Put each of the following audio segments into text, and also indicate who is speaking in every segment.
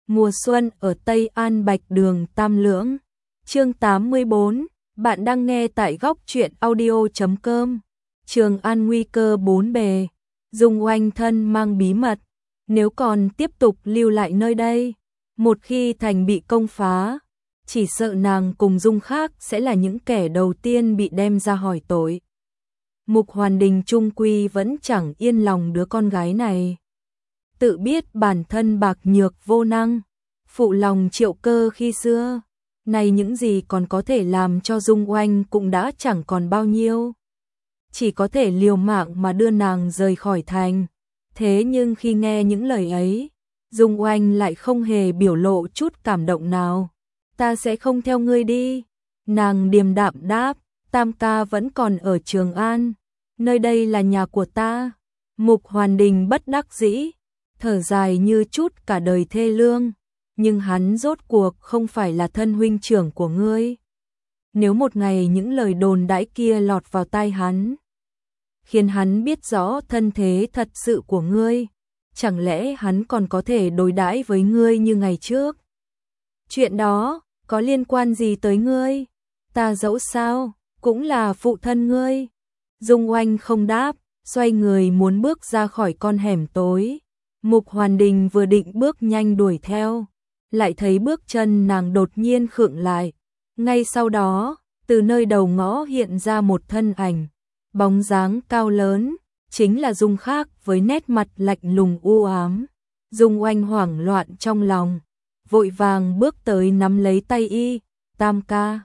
Speaker 1: Mùa xuân ở Tây An Bạch Đường Tam Lưỡng. Chương 84, bạn đang nghe tại góc truyện audio.com. Trường An nguy cơ bốn bề, Dung Oanh thân mang bí mật, nếu còn tiếp tục lưu lại nơi đây, một khi thành bị công phá, chỉ sợ nàng cùng Dung Khác sẽ là những kẻ đầu tiên bị đem ra hỏi tội. Mục Hoàn Đình trung quy vẫn chẳng yên lòng đứa con gái này. Tự biết bản thân bạc nhược vô năng, phụ lòng Triệu Cơ khi xưa, nay những gì còn có thể làm cho Dung Oanh cũng đã chẳng còn bao nhiêu. Chỉ có thể liều mạng mà đưa nàng rời khỏi thành. Thế nhưng khi nghe những lời ấy, Dung Oanh lại không hề biểu lộ chút cảm động nào. Ta sẽ không theo ngươi đi. Nàng điềm đạm đáp, Tam ca vẫn còn ở Trường An. Nơi đây là nhà của ta. Mục Hoàn Đình bất đắc dĩ, thở dài như chút cả đời thê lương. Nhưng hắn rốt cuộc không phải là thân huynh trưởng của ngươi. Nếu một ngày những lời đồn đãi kia lọt vào tai hắn, khiến hắn biết rõ thân thế thật sự của ngươi, chẳng lẽ hắn còn có thể đối đãi với ngươi như ngày trước? Chuyện đó có liên quan gì tới ngươi? Ta dẫu sao cũng là phụ thân ngươi. Dung Oanh không đáp, xoay người muốn bước ra khỏi con hẻm tối. Mục Hoàn Đình vừa định bước nhanh đuổi theo, lại thấy bước chân nàng đột nhiên khựng lại. Ngay sau đó, từ nơi đầu ngõ hiện ra một thân ảnh, bóng dáng cao lớn, chính là Dung Khác với nét mặt lạnh lùng u ám. Dung Oanh hoảng loạn trong lòng, vội vàng bước tới nắm lấy tay y. Tam ca,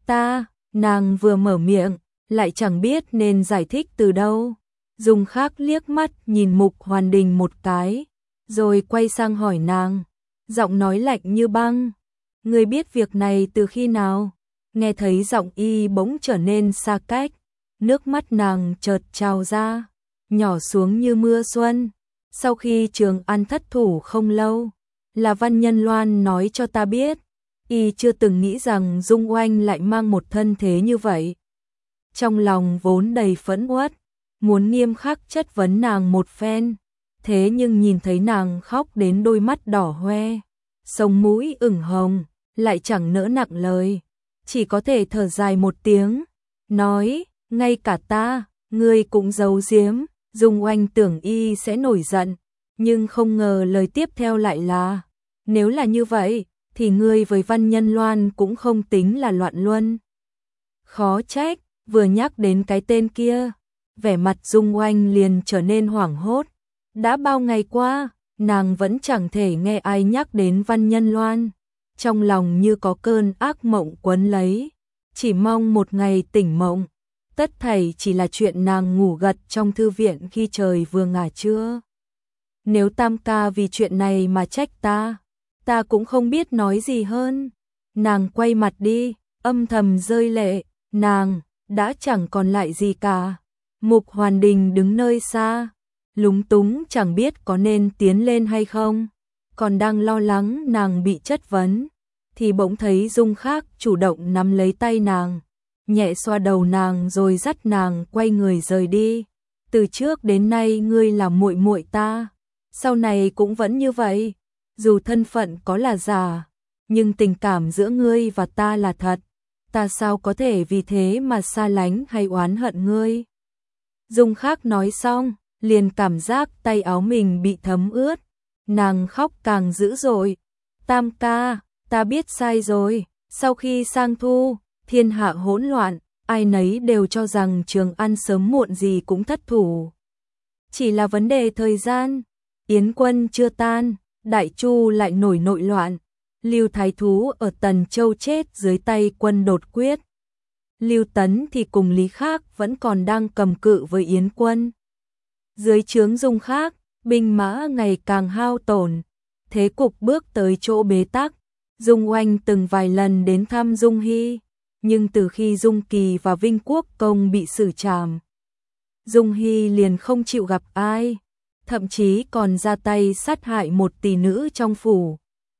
Speaker 1: nàng vừa mở miệng, lại chẳng biết nên giải thích từ đâu. Dung Khác liếc mắt nhìn Mục Hoàn Đình một cái, rồi quay sang hỏi nàng, giọng nói lạnh như băng. Ngươi biết việc này từ khi nào? Nghe thấy giọng y bỗng trở nên xa cách, nước mắt nàng chợt trào ra, nhỏ xuống như mưa xuân. Sau khi Trường An thất thủ không lâu, là Văn Nhân Loan nói cho ta biết. Y chưa từng nghĩ rằng Dung Oanh lại mang một thân thế như vậy. Trong lòng vốn đầy phẫn uất, muốn nghiêm khắc chất vấn nàng một phen. Thế nhưng nhìn thấy nàng khóc đến đôi mắt đỏ hoe, sống mũi ửng hồng, lại chẳng nỡ nặng lời, chỉ có thể thở dài một tiếng, nói, ngay cả ta, ngươi cũng giấu giếm. Dung Oanh tưởng y sẽ nổi giận, nhưng không ngờ lời tiếp theo lại là, nếu là như vậy, thì ngươi với Văn Nhân Loan cũng không tính là loạn luân. Khó trách, vừa nhắc đến cái tên kia, vẻ mặt Dung Oanh liền trở nên hoảng hốt. Đã bao ngày qua, nàng vẫn chẳng thể nghe ai nhắc đến Văn Nhân Loan. Trong lòng như có cơn ác mộng quấn lấy, chỉ mong một ngày tỉnh mộng. Tất thảy chỉ là chuyện nàng ngủ gật trong thư viện khi trời vừa ngả trưa. Nếu Tam ca vì chuyện này mà trách ta cũng không biết nói gì hơn. Nàng quay mặt đi, âm thầm rơi lệ, nàng đã chẳng còn lại gì cả. Mục Hoàn Đình đứng nơi xa, lúng túng chẳng biết có nên tiến lên hay không, còn đang lo lắng nàng bị chất vấn, thì bỗng thấy Dung Khác chủ động nắm lấy tay nàng, nhẹ xoa đầu nàng rồi dắt nàng quay người rời đi. Từ trước đến nay ngươi là muội muội ta, sau này cũng vẫn như vậy. Dù thân phận có là giả, nhưng tình cảm giữa ngươi và ta là thật. Ta sao có thể vì thế mà xa lánh hay oán hận ngươi? Dung Khác nói xong, liền cảm giác tay áo mình bị thấm ướt. Nàng khóc càng dữ dội. Tam ca, ta biết sai rồi. Sau khi sang thu, thiên hạ hỗn loạn, ai nấy đều cho rằng Trường An sớm muộn gì cũng thất thủ. Chỉ là vấn đề thời gian. Yến quân chưa tan, Đại Chu lại nổi nội loạn. Lưu Thái Thú ở Tần Châu chết dưới tay quân Đột Quyết. Lưu Tấn thì cùng Lý Khác vẫn còn đang cầm cự với Yến quân. Dưới trướng Dung Khác, binh mã ngày càng hao tổn, thế cục bước tới chỗ bế tắc. Dung Oanh từng vài lần đến thăm Dung Hy, nhưng từ khi Dung Kỳ và Vinh Quốc Công bị xử trảm, Dung Hy liền không chịu gặp ai, thậm chí còn ra tay sát hại một tỷ nữ trong phủ.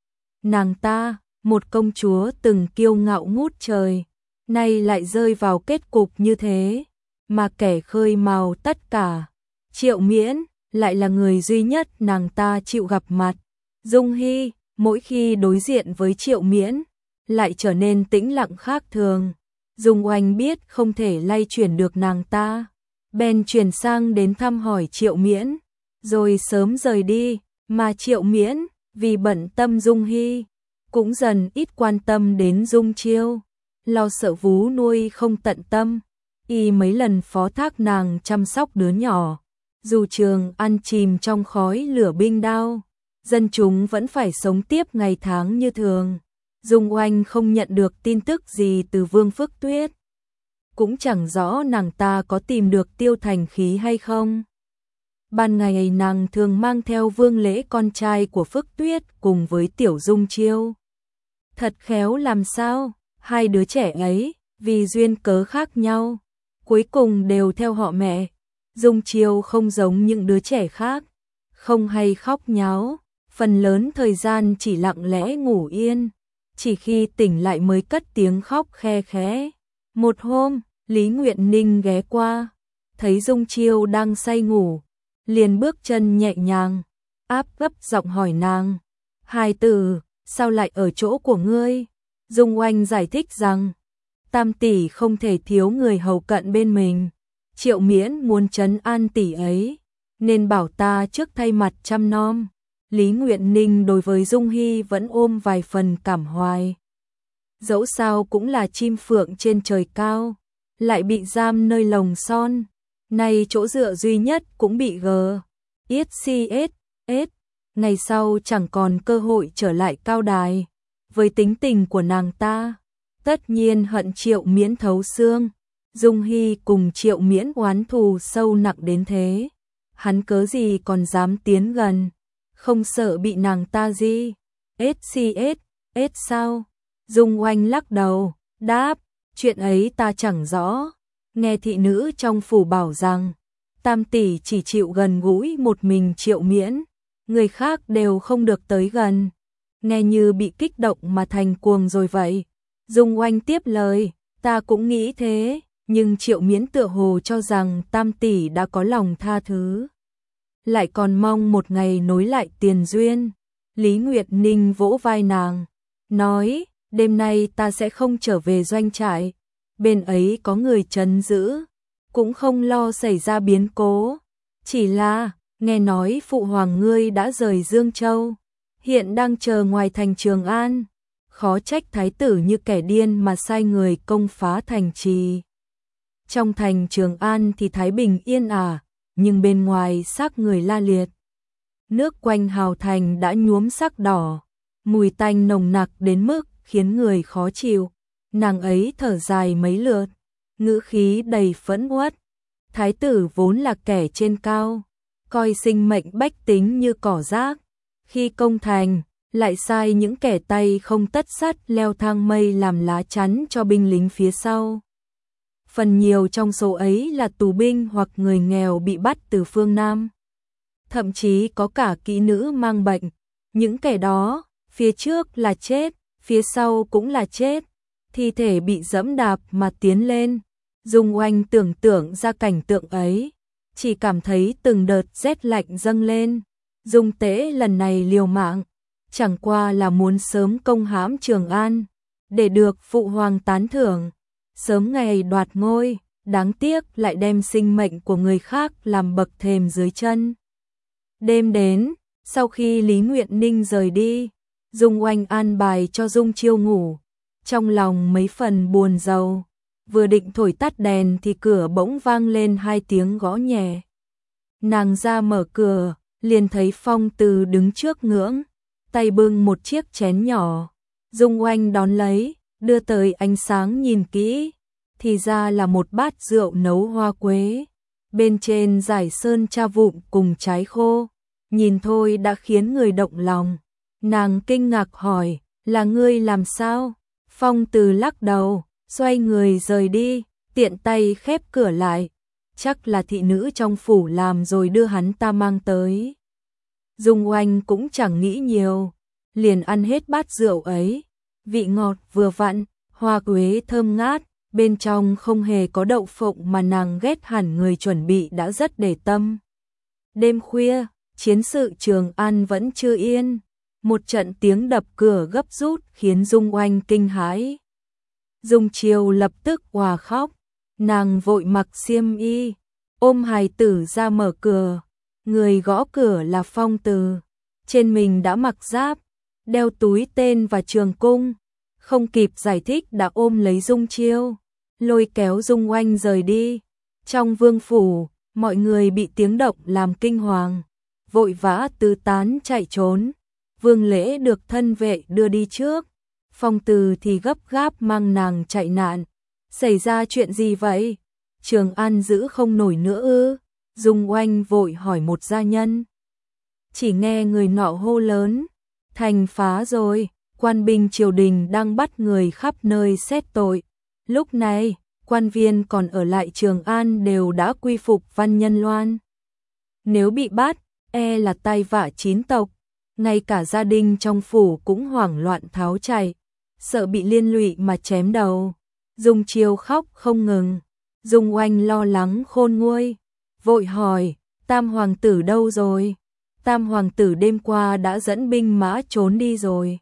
Speaker 1: Nàng ta, một công chúa từng kiêu ngạo ngút trời, nay lại rơi vào kết cục như thế, mà kẻ khơi mào tất cả, Triệu Miễn, lại là người duy nhất nàng ta chịu gặp mặt. Dung Hy, mỗi khi đối diện với Triệu Miễn, lại trở nên tĩnh lặng khác thường. Dung Oanh biết không thể lay chuyển được nàng ta, bèn chuyển sang đến thăm hỏi Triệu Miễn, rồi sớm rời đi, mà Triệu Miễn, vì bận tâm Dung Hy, cũng dần ít quan tâm đến Dung Chiêu, lo sợ vú nuôi không tận tâm, y mấy lần phó thác nàng chăm sóc đứa nhỏ. Dù Trường An chìm trong khói lửa binh đao, dân chúng vẫn phải sống tiếp ngày tháng như thường. Dung Oanh không nhận được tin tức gì từ Vương Phước Tuyết, cũng chẳng rõ nàng ta có tìm được Tiêu Thành Khí hay không. Ban ngày nàng thường mang theo Vương Lễ con trai của Phước Tuyết cùng với Tiểu Dung Chiêu. Thật khéo làm sao, hai đứa trẻ ấy, vì duyên cớ khác nhau, cuối cùng đều theo họ mẹ. Dung Chiêu không giống những đứa trẻ khác, không hay khóc nháo, phần lớn thời gian chỉ lặng lẽ ngủ yên, chỉ khi tỉnh lại mới cất tiếng khóc khe khẽ. Một hôm, Lý Nguyện Ninh ghé qua, thấy Dung Chiêu đang say ngủ, liền bước chân nhẹ nhàng, áp gấp giọng hỏi nàng, hài tử, sao lại ở chỗ của ngươi? Dung Oanh giải thích rằng, Tam tỷ không thể thiếu người hầu cận bên mình, Triệu Miễn muốn trấn an tỷ ấy, nên bảo ta trước thay mặt chăm nom. Lý Nguyện Ninh đối với Dung Hy vẫn ôm vài phần cảm hoài. Dẫu sao cũng là chim phượng trên trời cao, lại bị giam nơi lồng son, nay chỗ dựa duy nhất cũng bị GXCS, ngày sau chẳng còn cơ hội trở lại cao đài. Với tính tình của nàng ta, tất nhiên hận Triệu Miễn thấu xương. Dung Hy cùng Triệu Miễn oán thù sâu nặng đến thế, hắn cớ gì còn dám tiến gần, không sợ bị nàng ta gì? SCS sao? Dung Oanh lắc đầu, đáp, chuyện ấy ta chẳng rõ. Nghe thị nữ trong phủ bảo rằng, Tam tỷ chỉ chịu gần gũi một mình Triệu Miễn, người khác đều không được tới gần. Nghe như bị kích động mà thành cuồng rồi vậy. Dung Oanh tiếp lời, ta cũng nghĩ thế, nhưng Triệu Miễn tựa hồ cho rằng Tam tỷ đã có lòng tha thứ, lại còn mong một ngày nối lại tiền duyên. Lý Nguyệt Ninh vỗ vai nàng, nói, đêm nay ta sẽ không trở về doanh trại, bên ấy có người trấn giữ, cũng không lo xảy ra biến cố. Chỉ là, nghe nói phụ hoàng ngươi đã rời Dương Châu, hiện đang chờ ngoài thành Trường An, khó trách thái tử như kẻ điên mà sai người công phá thành trì. Trong thành Trường An thì thái bình yên ả, nhưng bên ngoài xác người la liệt. Nước quanh hào thành đã nhuốm sắc đỏ, mùi tanh nồng nặc đến mức khiến người khó chịu. Nàng ấy thở dài mấy lượt, ngữ khí đầy phẫn uất. Thái tử vốn là kẻ trên cao, coi sinh mệnh bách tính như cỏ rác. Khi công thành, lại sai những kẻ tay không tất sắt leo thang mây làm lá chắn cho binh lính phía sau. Phần nhiều trong số ấy là tù binh hoặc người nghèo bị bắt từ phương Nam. Thậm chí có cả kỹ nữ mang bệnh. Những kẻ đó, phía trước là chết, phía sau cũng là chết. Thi thể bị dẫm đạp mà tiến lên. Dung Oanh tưởng tượng ra cảnh tượng ấy, chỉ cảm thấy từng đợt rét lạnh dâng lên. Dung Tế lần này liều mạng, chẳng qua là muốn sớm công hãm Trường An, để được phụ hoàng tán thưởng, sớm ngày đoạt ngôi, đáng tiếc lại đem sinh mệnh của người khác làm bậc thềm dưới chân. Đêm đến, sau khi Lý Nguyện Ninh rời đi, Dung Oanh an bài cho Dung Chiêu ngủ, trong lòng mấy phần buồn rầu, vừa định thổi tắt đèn thì cửa bỗng vang lên 2 tiếng gõ nhẹ. Nàng ra mở cửa, liền thấy Phong Từ đứng trước ngưỡng, tay bưng một chiếc chén nhỏ. Dung Oanh đón lấy, đưa tới ánh sáng nhìn kỹ, thì ra là một bát rượu nấu hoa quế, bên trên rải sơn cha vụn cùng trái khô, nhìn thôi đã khiến người động lòng. Nàng kinh ngạc hỏi, là ngươi làm sao? Phong Từ lắc đầu, xoay người rời đi, tiện tay khép cửa lại, chắc là thị nữ trong phủ làm rồi đưa hắn ta mang tới. Dung Oanh cũng chẳng nghĩ nhiều, liền ăn hết bát rượu ấy, vị ngọt vừa vặn, hoa quế thơm ngát, bên trong không hề có đậu phộng mà nàng ghét hẳn người chuẩn bị đã rất để tâm. Đêm khuya, chiến sự Trường An vẫn chưa yên, một trận tiếng đập cửa gấp rút khiến Dung Oanh kinh hãi. Dung Chiêu lập tức òa khóc, nàng vội mặc xiêm y, ôm hài tử ra mở cửa. Người gõ cửa là Phong Từ, trên mình đã mặc giáp, đeo túi tên và trường cung, không kịp giải thích đã ôm lấy Dung Chiêu, lôi kéo Dung Oanh rời đi. Trong vương phủ, mọi người bị tiếng động làm kinh hoàng, vội vã tứ tán chạy trốn. Vương Lễ được thân vệ đưa đi trước, Phong Từ thì gấp gáp mang nàng chạy nạn. Xảy ra chuyện gì vậy? Trường An giữ không nổi nữa ư? Dung Oanh vội hỏi một gia nhân. Chỉ nghe người nọ hô lớn, thành phá rồi, quan binh triều đình đang bắt người khắp nơi xét tội. Lúc này, quan viên còn ở lại Trường An đều đã quy phục Văn Nhân Loan. Nếu bị bắt, e là tai vạ chín tộc, ngay cả gia đình trong phủ cũng hoảng loạn tháo chạy, sợ bị liên lụy mà chém đầu. Dung Chiêu khóc không ngừng, Dung Oanh lo lắng khôn nguôi, vội hỏi, Tam hoàng tử đâu rồi? Tam hoàng tử đêm qua đã dẫn binh mã trốn đi rồi.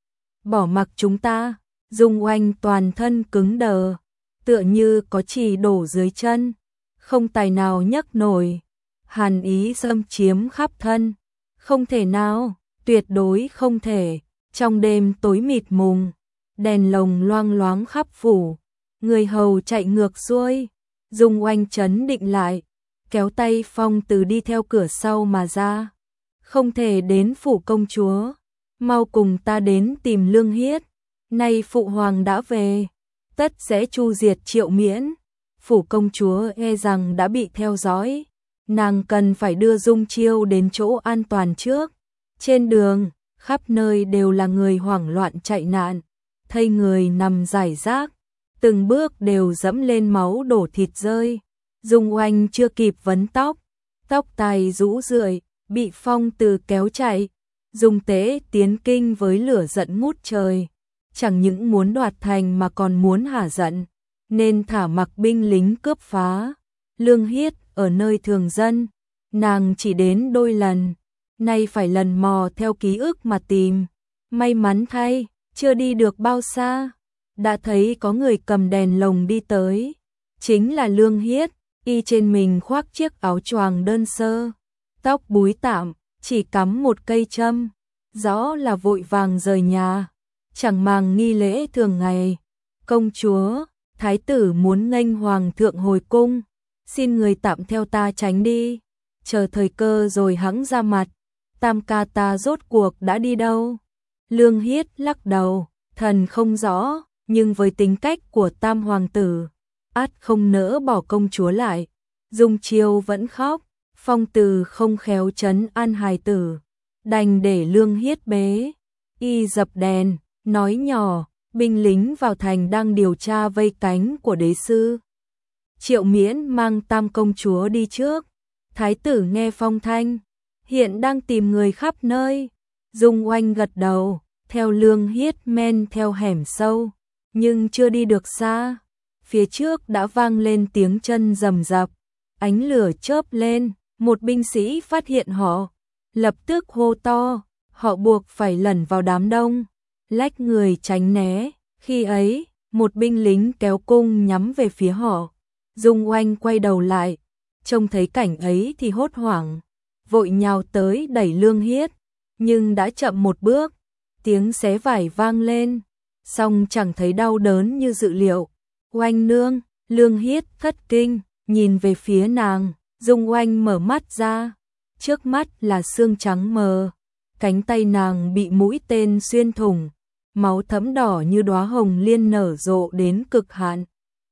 Speaker 1: Bỏ mặc chúng ta. Dung Oanh toàn thân cứng đờ, tựa như có chì đổ dưới chân, không tài nào nhấc nổi. Hàn ý xâm chiếm khắp thân. Không thể nào, tuyệt đối không thể. Trong đêm tối mịt mùng, đèn lồng loang loáng khắp phủ, người hầu chạy ngược xuôi. Dung Oanh trấn định lại, kéo tay Phong Từ đi theo cửa sau mà ra. Không thể đến phủ công chúa, mau cùng ta đến tìm Lương Hiết. Nay phụ hoàng đã về, tất sẽ chu diệt Triệu Miễn. Phủ công chúa e rằng đã bị theo dõi, nàng cần phải đưa Dung Chiêu đến chỗ an toàn trước. Trên đường, khắp nơi đều là người hoảng loạn chạy nạn, thây người nằm rải rác, từng bước đều dẫm lên máu đổ thịt rơi. Dung Oanh chưa kịp vấn tóc, tóc tai rũ rượi, bị Phong Từ kéo chạy. Dung Tế tiến kinh với lửa giận ngút trời, chẳng những muốn đoạt thành mà còn muốn hả giận, nên thả mặc binh lính cướp phá. Lương Hiết ở nơi thường dân, nàng chỉ đến đôi lần, nay phải lần mò theo ký ức mà tìm. May mắn thay, chưa đi được bao xa, đã thấy có người cầm đèn lồng đi tới, chính là Lương Hiết. Y trên mình khoác chiếc áo choàng đơn sơ, tóc búi tạm, chỉ cắm một cây châm, rõ là vội vàng rời nhà, chẳng màng nghi lễ thường ngày. Công chúa, thái tử muốn nghênh hoàng thượng hồi cung, xin người tạm theo ta tránh đi, chờ thời cơ rồi hẵng ra mặt. Tam ca ta rốt cuộc đã đi đâu? Lương Hiết lắc đầu, thần không rõ, nhưng với tính cách của Tam hoàng tử, ắt không nỡ bỏ công chúa lại. Dung Chiêu vẫn khóc, Phong Từ không khéo trấn an hài tử, đành để Lương Hiết bế. Y dập đèn, nói nhỏ, binh lính vào thành đang điều tra vây cánh của đế sư. Triệu Miễn mang Tam công chúa đi trước. Thái tử nghe phong thanh, hiện đang tìm người khắp nơi. Dung Oanh gật đầu, theo Lương Hiết men theo hẻm sâu, nhưng chưa đi được xa. Phía trước đã vang lên tiếng chân rầm rập, ánh lửa chớp lên, một binh sĩ phát hiện họ, lập tức hô to, họ buộc phải lẩn vào đám đông, lách người tránh né. Khi ấy, một binh lính kéo cung nhắm về phía họ. Dung Oanh quay đầu lại, trông thấy cảnh ấy thì hốt hoảng, vội nhào tới đẩy Lương Hiết, nhưng đã chậm một bước, tiếng xé vải vang lên, song chẳng thấy đau đớn như dự liệu. Oanh nương, Lương Hiết thất kinh, nhìn về phía nàng. Dung Oanh mở mắt ra, trước mắt là xương trắng mờ, cánh tay nàng bị mũi tên xuyên thủng, máu thấm đỏ như đóa hồng liên nở rộ đến cực hạn.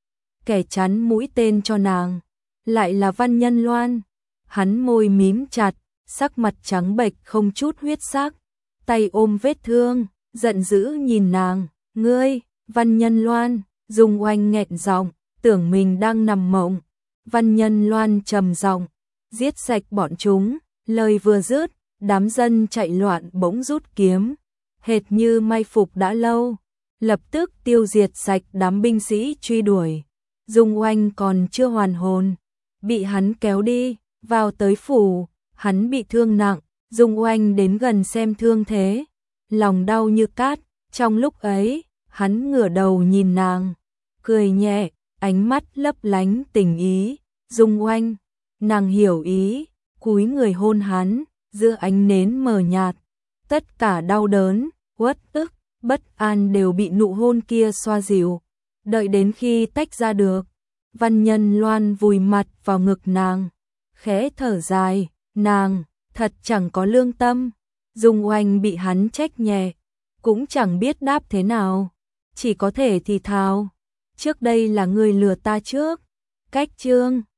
Speaker 1: Kẻ chắn mũi tên cho nàng lại là Văn Nhân Loan. Hắn môi mím chặt, sắc mặt trắng bệch không chút huyết sắc, tay ôm vết thương, giận dữ nhìn nàng. Ngươi, Văn Nhân Loan. Dung Oanh nghẹn giọng, tưởng mình đang nằm mộng. Văn Nhân Loan trầm giọng, giết sạch bọn chúng. Lời vừa dứt, đám dân chạy loạn bỗng rút kiếm, hệt như mai phục đã lâu, lập tức tiêu diệt sạch đám binh sĩ truy đuổi. Dung Oanh còn chưa hoàn hồn, bị hắn kéo đi, vào tới phủ. Hắn bị thương nặng, Dung Oanh đến gần xem thương thế, lòng đau như cát. Trong lúc ấy, hắn ngửa đầu nhìn nàng, cười nhẹ, ánh mắt lấp lánh tình ý. Dung Oanh, nàng hiểu ý, cúi người hôn hắn, giữa ánh nến mờ nhạt. Tất cả đau đớn, uất ức, bất an đều bị nụ hôn kia xoa dịu. Đợi đến khi tách ra được, Văn Nhân Loan vùi mặt vào ngực nàng, khẽ thở dài, nàng thật chẳng có lương tâm. Dung Oanh bị hắn trách nhẹ, cũng chẳng biết đáp thế nào, chỉ có thể thì thào, trước đây là ngươi lừa ta trước. Cách chương